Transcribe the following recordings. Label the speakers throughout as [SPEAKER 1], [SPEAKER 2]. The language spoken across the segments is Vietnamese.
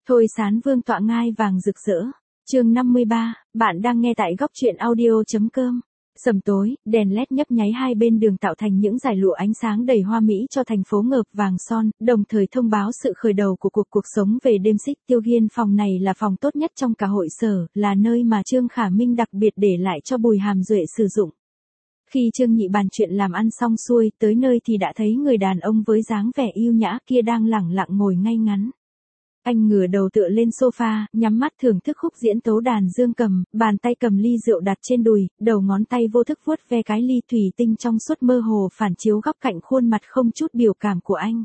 [SPEAKER 1] Thôi Sán Vương tọa ngai vàng rực rỡ. Chương 53, bạn đang nghe tại góc truyện audio.com. Sầm tối, đèn led nhấp nháy hai bên đường tạo thành những dải lụa ánh sáng đầy hoa mỹ cho thành phố ngợp vàng son, đồng thời thông báo sự khởi đầu của cuộc sống về đêm xích Tiêu Ghiên. Phòng này là phòng tốt nhất trong cả hội sở, là nơi mà Trương Khả Minh đặc biệt để lại cho Bùi Hàm Duệ sử dụng. Khi Trương Nhị bàn chuyện làm ăn xong xuôi, tới nơi thì đã thấy người đàn ông với dáng vẻ yêu nhã kia đang lẳng lặng ngồi ngay ngắn. Anh ngửa đầu tựa lên sofa, nhắm mắt thưởng thức khúc diễn tấu đàn dương cầm, bàn tay cầm ly rượu đặt trên đùi, đầu ngón tay vô thức vuốt ve cái ly thủy tinh trong suốt mơ hồ phản chiếu góc cạnh khuôn mặt không chút biểu cảm của anh.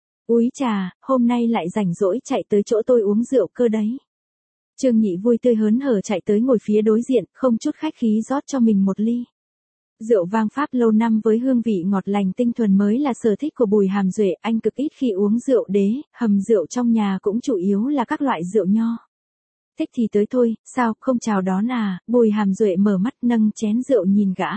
[SPEAKER 1] Úi chà, hôm nay lại rảnh rỗi chạy tới chỗ tôi uống rượu cơ đấy. Trương Nhị vui tươi hớn hở chạy tới ngồi phía đối diện, không chút khách khí rót cho mình một ly. Rượu vang Pháp lâu năm với hương vị ngọt lành tinh thuần mới là sở thích của Bùi Hàm Duệ, anh cực ít khi uống rượu đế, hầm rượu trong nhà cũng chủ yếu là các loại rượu nho. Thích thì tới thôi, sao, không chào đón à? Bùi Hàm Duệ mở mắt nâng chén rượu nhìn gã.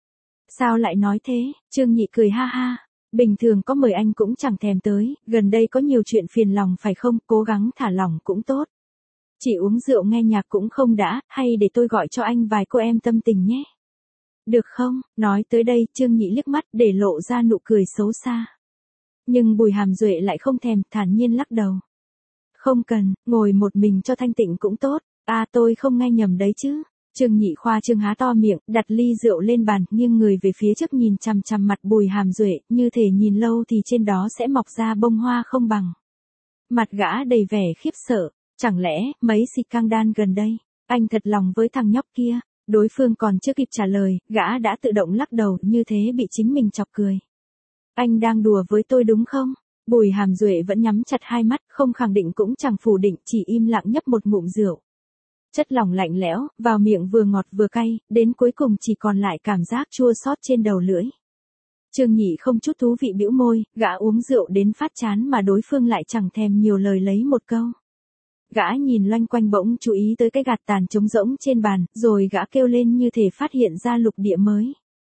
[SPEAKER 1] Sao lại nói thế? Trương Nhị cười ha ha. Bình thường có mời anh cũng chẳng thèm tới, gần đây có nhiều chuyện phiền lòng phải không, cố gắng thả lỏng cũng tốt. Chỉ uống rượu nghe nhạc cũng không đã, hay để tôi gọi cho anh vài cô em tâm tình nhé. Được không? Nói tới đây, Trương Nhị liếc mắt để lộ ra nụ cười xấu xa. Nhưng Bùi Hàm Duệ lại không thèm, thản nhiên lắc đầu. Không cần, ngồi một mình cho thanh tịnh cũng tốt. À, tôi không nghe nhầm đấy chứ. Trương Nhị khoa trương há to miệng, đặt ly rượu lên bàn, nghiêng người về phía trước nhìn chằm chằm mặt Bùi Hàm Duệ, như thể nhìn lâu thì trên đó sẽ mọc ra bông hoa không bằng. Mặt gã đầy vẻ khiếp sợ, chẳng lẽ mấy scandal gần đây, anh thật lòng với thằng nhóc kia? Đối phương còn chưa kịp trả lời, gã đã tự động lắc đầu, như thế bị chính mình chọc cười. Anh đang đùa với tôi đúng không? Bùi Hàm Duệ vẫn nhắm chặt hai mắt, không khẳng định cũng chẳng phủ định, chỉ im lặng nhấp một ngụm rượu. Chất lỏng lạnh lẽo, vào miệng vừa ngọt vừa cay, đến cuối cùng chỉ còn lại cảm giác chua xót trên đầu lưỡi. Trương Nhị không chút thú vị bĩu môi, gã uống rượu đến phát chán mà đối phương lại chẳng thèm nhiều lời lấy một câu. Gã nhìn loanh quanh bỗng chú ý tới cái gạt tàn trống rỗng trên bàn, rồi gã kêu lên như thể phát hiện ra lục địa mới.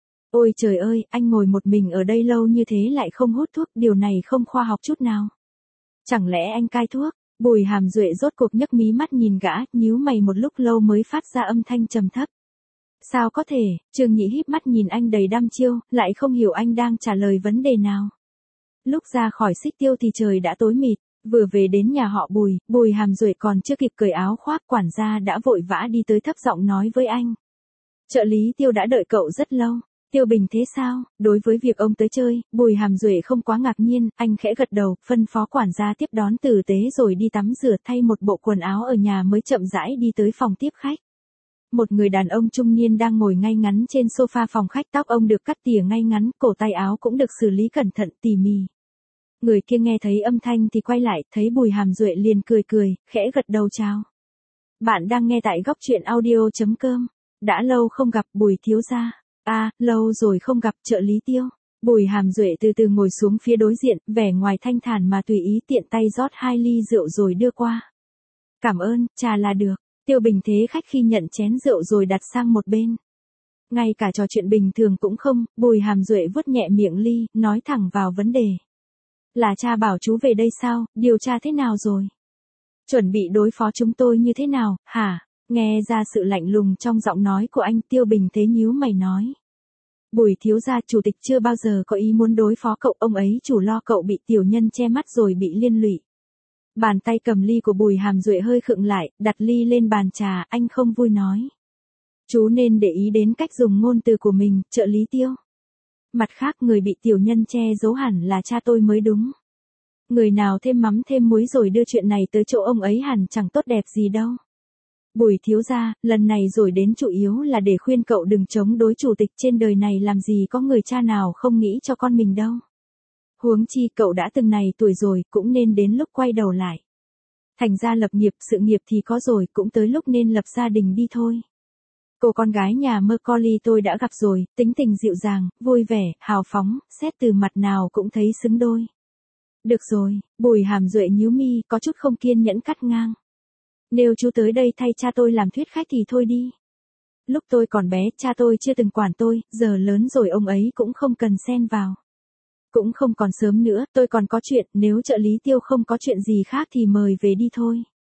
[SPEAKER 1] Ôi trời ơi, anh ngồi một mình ở đây lâu như thế lại không hút thuốc, điều này không khoa học chút nào. Chẳng lẽ anh cai thuốc? Bùi Hàm Duệ rốt cuộc nhấc mí mắt nhìn gã, nhíu mày một lúc lâu mới phát ra âm thanh trầm thấp. Sao có thể? Trương Nhị híp mắt nhìn anh đầy đăm chiêu, lại không hiểu anh đang trả lời vấn đề nào. Lúc ra khỏi xích Tiêu thì trời đã tối mịt. Vừa về đến nhà họ Bùi, Bùi Hàm Duệ còn chưa kịp cởi áo khoác, quản gia đã vội vã đi tới thấp giọng nói với anh. Trợ lý Tiêu đã đợi cậu rất lâu. Tiêu Bình thế sao? Đối với việc ông tới chơi, Bùi Hàm Duệ không quá ngạc nhiên, anh khẽ gật đầu, phân phó quản gia tiếp đón tử tế rồi đi tắm rửa thay một bộ quần áo ở nhà mới chậm rãi đi tới phòng tiếp khách. Một người đàn ông trung niên đang ngồi ngay ngắn trên sofa phòng khách, tóc ông được cắt tỉa ngay ngắn, cổ tay áo cũng được xử lý cẩn thận tỉ mỉ. Người kia nghe thấy âm thanh thì quay lại, thấy Bùi Hàm Duệ liền cười cười, khẽ gật đầu chào. Bạn đang nghe tại góc truyện audio.com. Đã lâu không gặp Bùi thiếu gia. À, lâu rồi không gặp trợ lý Tiêu. Bùi Hàm Duệ từ từ ngồi xuống phía đối diện, vẻ ngoài thanh thản mà tùy ý, tiện tay rót hai ly rượu rồi đưa qua. Cảm ơn, trà là được. Tiêu Bình thế khách khi nhận chén rượu rồi đặt sang một bên. Ngay cả trò chuyện bình thường cũng không, Bùi Hàm Duệ vuốt nhẹ miệng ly, nói thẳng vào vấn đề. Là cha bảo chú về đây sao, điều tra thế nào rồi? Chuẩn bị đối phó chúng tôi như thế nào, hả? Nghe ra sự lạnh lùng trong giọng nói của anh, Tiêu Bình thế nhíu mày nói. Bùi thiếu gia, chủ tịch chưa bao giờ có ý muốn đối phó cậu, ông ấy chủ lo cậu bị tiểu nhân che mắt rồi bị liên lụy. Bàn tay cầm ly của Bùi Hàm Duệ hơi khựng lại, đặt ly lên bàn trà, anh không vui nói. Chú nên để ý đến cách dùng ngôn từ của mình, trợ lý Tiêu. Mặt khác, người bị tiểu nhân che giấu hẳn là cha tôi mới đúng. Người nào thêm mắm thêm muối rồi đưa chuyện này tới chỗ ông ấy hẳn chẳng tốt đẹp gì đâu. Bùi thiếu gia, lần này rồi đến chủ yếu là để khuyên cậu đừng chống đối chủ tịch, trên đời này làm gì có người cha nào không nghĩ cho con mình đâu. Huống chi cậu đã từng này tuổi rồi, cũng nên đến lúc quay đầu lại. Thành ra lập nghiệp, sự nghiệp thì có rồi, cũng tới lúc nên lập gia đình đi thôi. Cô con gái nhà Macaulay tôi đã gặp rồi, tính tình dịu dàng, vui vẻ, hào phóng, xét từ mặt nào cũng thấy xứng đôi. Được rồi, Bùi Hàm Duệ nhíu mi, có chút không kiên nhẫn cắt ngang. Nếu chú tới đây thay cha tôi làm thuyết khách thì thôi đi. Lúc tôi còn bé, cha tôi chưa từng quản tôi, giờ lớn rồi ông ấy cũng không cần xen vào. Cũng không còn sớm nữa, tôi còn có chuyện, nếu trợ lý Tiêu không có chuyện gì khác thì mời về đi thôi.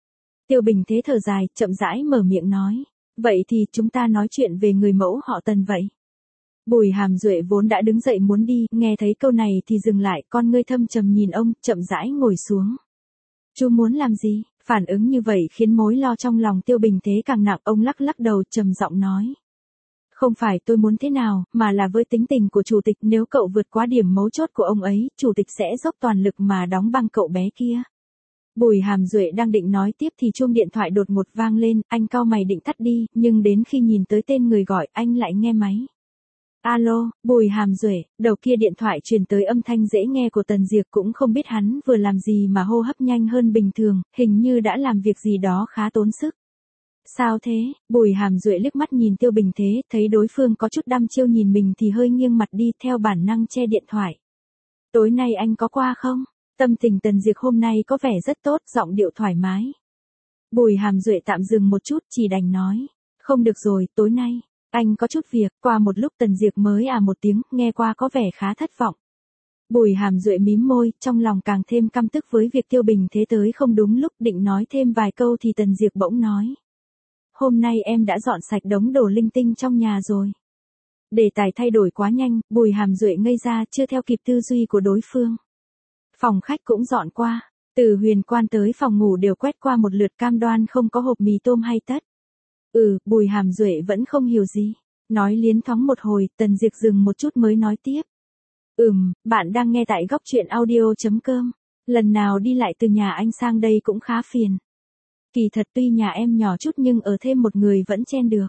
[SPEAKER 1] Tiêu Bình Thế thở dài, chậm rãi mở miệng nói. Vậy thì chúng ta nói chuyện về người mẫu họ Tần vậy. Bùi Hàm Duệ vốn đã đứng dậy muốn đi, nghe thấy câu này thì dừng lại, con ngươi thâm trầm nhìn ông, chậm rãi ngồi xuống. Chú muốn làm gì? Phản ứng như vậy khiến mối lo trong lòng Tiêu Bình Thế càng nặng, ông lắc lắc đầu trầm giọng nói. Không phải tôi muốn thế nào, mà là với tính tình của chủ tịch, nếu cậu vượt quá điểm mấu chốt của ông ấy, chủ tịch sẽ dốc toàn lực mà đóng băng cậu bé kia. Bùi Hàm Duệ đang định nói tiếp thì chuông điện thoại đột ngột vang lên, anh cau mày định tắt đi, nhưng đến khi nhìn tới tên người gọi, anh lại nghe máy. Alo, Bùi Hàm Duệ, đầu kia điện thoại truyền tới âm thanh dễ nghe của Tần Diệp, cũng không biết hắn vừa làm gì mà hô hấp nhanh hơn bình thường, hình như đã làm việc gì đó khá tốn sức. Sao thế? Bùi Hàm Duệ liếc mắt nhìn Tiêu Bình Thế, thấy đối phương có chút đăm chiêu nhìn mình thì hơi nghiêng mặt đi, theo bản năng che điện thoại. Tối nay anh có qua không? Tâm tình Tần Diệp hôm nay có vẻ rất tốt, giọng điệu thoải mái. Bùi Hàm Duệ tạm dừng một chút, chỉ đành nói. Không được rồi, tối nay, anh có chút việc. Qua một lúc Tần Diệp mới một tiếng, nghe qua có vẻ khá thất vọng. Bùi Hàm Duệ mím môi, trong lòng càng thêm căm tức với việc Tiêu Bình Thế tới không đúng lúc, định nói thêm vài câu thì Tần Diệp bỗng nói. Hôm nay em đã dọn sạch đống đồ linh tinh trong nhà rồi. Đề tài thay đổi quá nhanh, Bùi Hàm Duệ ngây ra, chưa theo kịp tư duy của đối phương. Phòng khách cũng dọn qua, từ huyền quan tới phòng ngủ đều quét qua một lượt, cam đoan không có hộp mì tôm hay tất. Bùi Hàm Duệ vẫn không hiểu gì. Nói liến thoáng một hồi, Tần Diệp dừng một chút mới nói tiếp. Bạn đang nghe tại góc truyện audio.com. Lần nào đi lại từ nhà anh sang đây cũng khá phiền. Kỳ thật tuy nhà em nhỏ chút nhưng ở thêm một người vẫn chen được.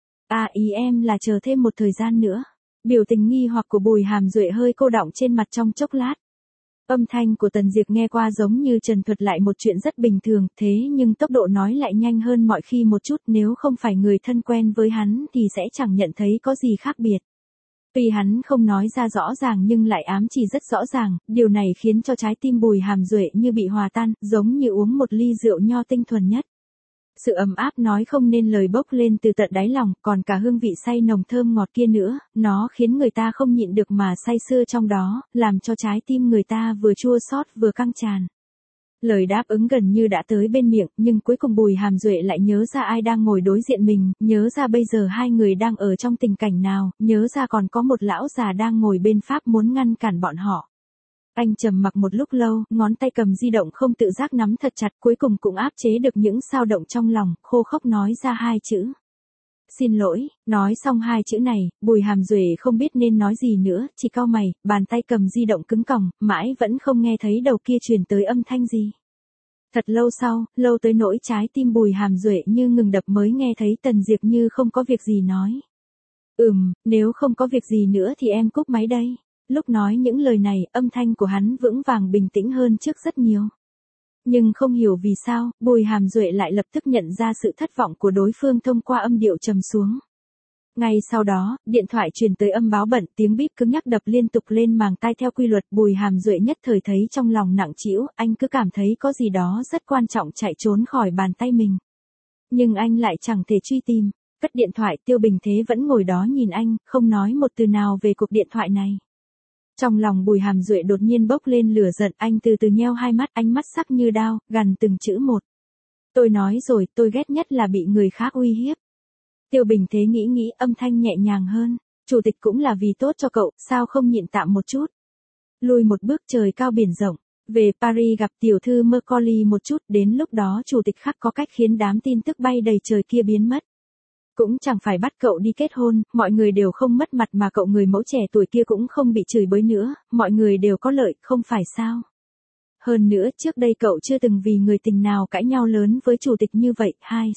[SPEAKER 1] Ý em là chờ thêm một thời gian nữa. Biểu tình nghi hoặc của Bùi Hàm Duệ hơi cô đọng trên mặt trong chốc lát. Âm thanh của Tần Diệp nghe qua giống như trần thuật lại một chuyện rất bình thường, thế nhưng tốc độ nói lại nhanh hơn mọi khi một chút, nếu không phải người thân quen với hắn thì sẽ chẳng nhận thấy có gì khác biệt. Tuy hắn không nói ra rõ ràng nhưng lại ám chỉ rất rõ ràng, điều này khiến cho trái tim Bùi Hàm Duệ như bị hòa tan, giống như uống một ly rượu nho tinh thuần nhất. Sự ấm áp nói không nên lời bốc lên từ tận đáy lòng, còn cả hương vị say nồng thơm ngọt kia nữa, nó khiến người ta không nhịn được mà say sưa trong đó, làm cho trái tim người ta vừa chua xót vừa căng tràn. Lời đáp ứng gần như đã tới bên miệng, nhưng cuối cùng Bùi Hàm Duệ lại nhớ ra ai đang ngồi đối diện mình, nhớ ra bây giờ hai người đang ở trong tình cảnh nào, nhớ ra còn có một lão già đang ngồi bên Pháp muốn ngăn cản bọn họ. Anh trầm mặc một lúc lâu, ngón tay cầm di động không tự giác nắm thật chặt, cuối cùng cũng áp chế được những xao động trong lòng, khô khốc nói ra hai chữ. Xin lỗi. Nói xong hai chữ này, Bùi Hàm Duệ không biết nên nói gì nữa, chỉ cau mày, bàn tay cầm di động cứng còng, mãi vẫn không nghe thấy đầu kia truyền tới âm thanh gì. Thật lâu sau, lâu tới nỗi trái tim Bùi Hàm Duệ như ngừng đập mới nghe thấy Tần Diệp như không có việc gì nói. Nếu không có việc gì nữa thì em cúp máy đây. Lúc nói những lời này, âm thanh của hắn vững vàng bình tĩnh hơn trước rất nhiều. Nhưng không hiểu vì sao, Bùi Hàm Duệ lại lập tức nhận ra sự thất vọng của đối phương thông qua âm điệu trầm xuống. Ngay sau đó, điện thoại truyền tới âm báo bận, tiếng bíp cứng nhắc đập liên tục lên màng tai theo quy luật. Bùi Hàm Duệ nhất thời thấy trong lòng nặng trĩu, anh cứ cảm thấy có gì đó rất quan trọng chạy trốn khỏi bàn tay mình. Nhưng anh lại chẳng thể truy tìm. Cất điện thoại, Tiêu Bình Thế vẫn ngồi đó nhìn anh, không nói một từ nào về cuộc điện thoại này. Trong lòng Bùi Hàm Duệ đột nhiên bốc lên lửa giận, anh từ từ nheo hai mắt, ánh mắt sắc như đao, gằn từng chữ một. Tôi nói rồi, tôi ghét nhất là bị người khác uy hiếp. Tiêu Bình Thế nghĩ âm thanh nhẹ nhàng hơn. Chủ tịch cũng là vì tốt cho cậu, sao không nhịn tạm một chút. Lùi một bước trời cao biển rộng. Về Paris gặp tiểu thư Mercoli một chút, đến lúc đó chủ tịch khắc có cách khiến đám tin tức bay đầy trời kia biến mất. Cũng chẳng phải bắt cậu đi kết hôn, mọi người đều không mất mặt mà cậu người mẫu trẻ tuổi kia cũng không bị chửi bới nữa, mọi người đều có lợi, không phải sao. Hơn nữa, trước đây cậu chưa từng vì người tình nào cãi nhau lớn với chủ tịch như vậy, hai.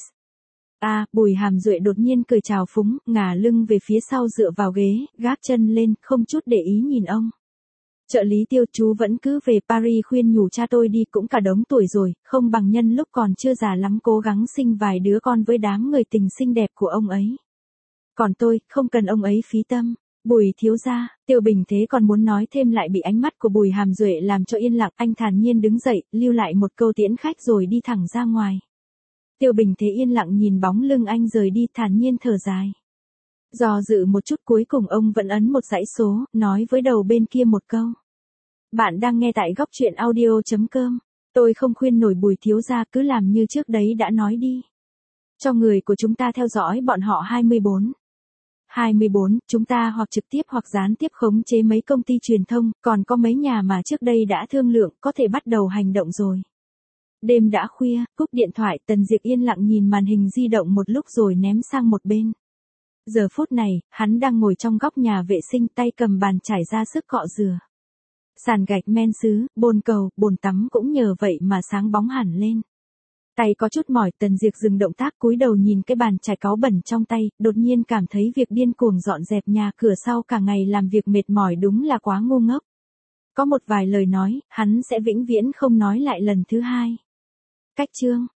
[SPEAKER 1] Bùi Hàm Duệ đột nhiên cười trào phúng, ngả lưng về phía sau dựa vào ghế, gác chân lên, không chút để ý nhìn ông. Trợ lý Tiêu, chú vẫn cứ về Paris khuyên nhủ cha tôi đi, cũng cả đống tuổi rồi, không bằng nhân lúc còn chưa già lắm cố gắng sinh vài đứa con với đám người tình xinh đẹp của ông ấy. Còn tôi, không cần ông ấy phí tâm. Bùi thiếu gia. Tiêu Bình Thế còn muốn nói thêm lại bị ánh mắt của Bùi Hàm Duệ làm cho yên lặng, anh thản nhiên đứng dậy, lưu lại một câu tiễn khách rồi đi thẳng ra ngoài. Tiêu Bình Thế yên lặng nhìn bóng lưng anh rời đi, thản nhiên thở dài. Do dự một chút cuối cùng ông vẫn ấn một dãy số, nói với đầu bên kia một câu. Bạn đang nghe tại góc truyện audio.com. Tôi không khuyên nổi Bùi thiếu gia, cứ làm như trước đấy đã nói đi. Cho người của chúng ta theo dõi bọn họ 24. 24, chúng ta hoặc trực tiếp hoặc gián tiếp khống chế mấy công ty truyền thông, còn có mấy nhà mà trước đây đã thương lượng, có thể bắt đầu hành động rồi. Đêm đã khuya, cúp điện thoại, Tần Diệp yên lặng nhìn màn hình di động một lúc rồi ném sang một bên. Giờ phút này, hắn đang ngồi trong góc nhà vệ sinh, tay cầm bàn chải ra sức cọ rửa. Sàn gạch men sứ, bồn cầu, bồn tắm cũng nhờ vậy mà sáng bóng hẳn lên. Tay có chút mỏi, Tần Diệp dừng động tác, cúi đầu nhìn cái bàn chải cáu bẩn trong tay, đột nhiên cảm thấy việc điên cuồng dọn dẹp nhà cửa sau cả ngày làm việc mệt mỏi đúng là quá ngu ngốc. Có một vài lời nói, hắn sẽ vĩnh viễn không nói lại lần thứ hai. Cách chương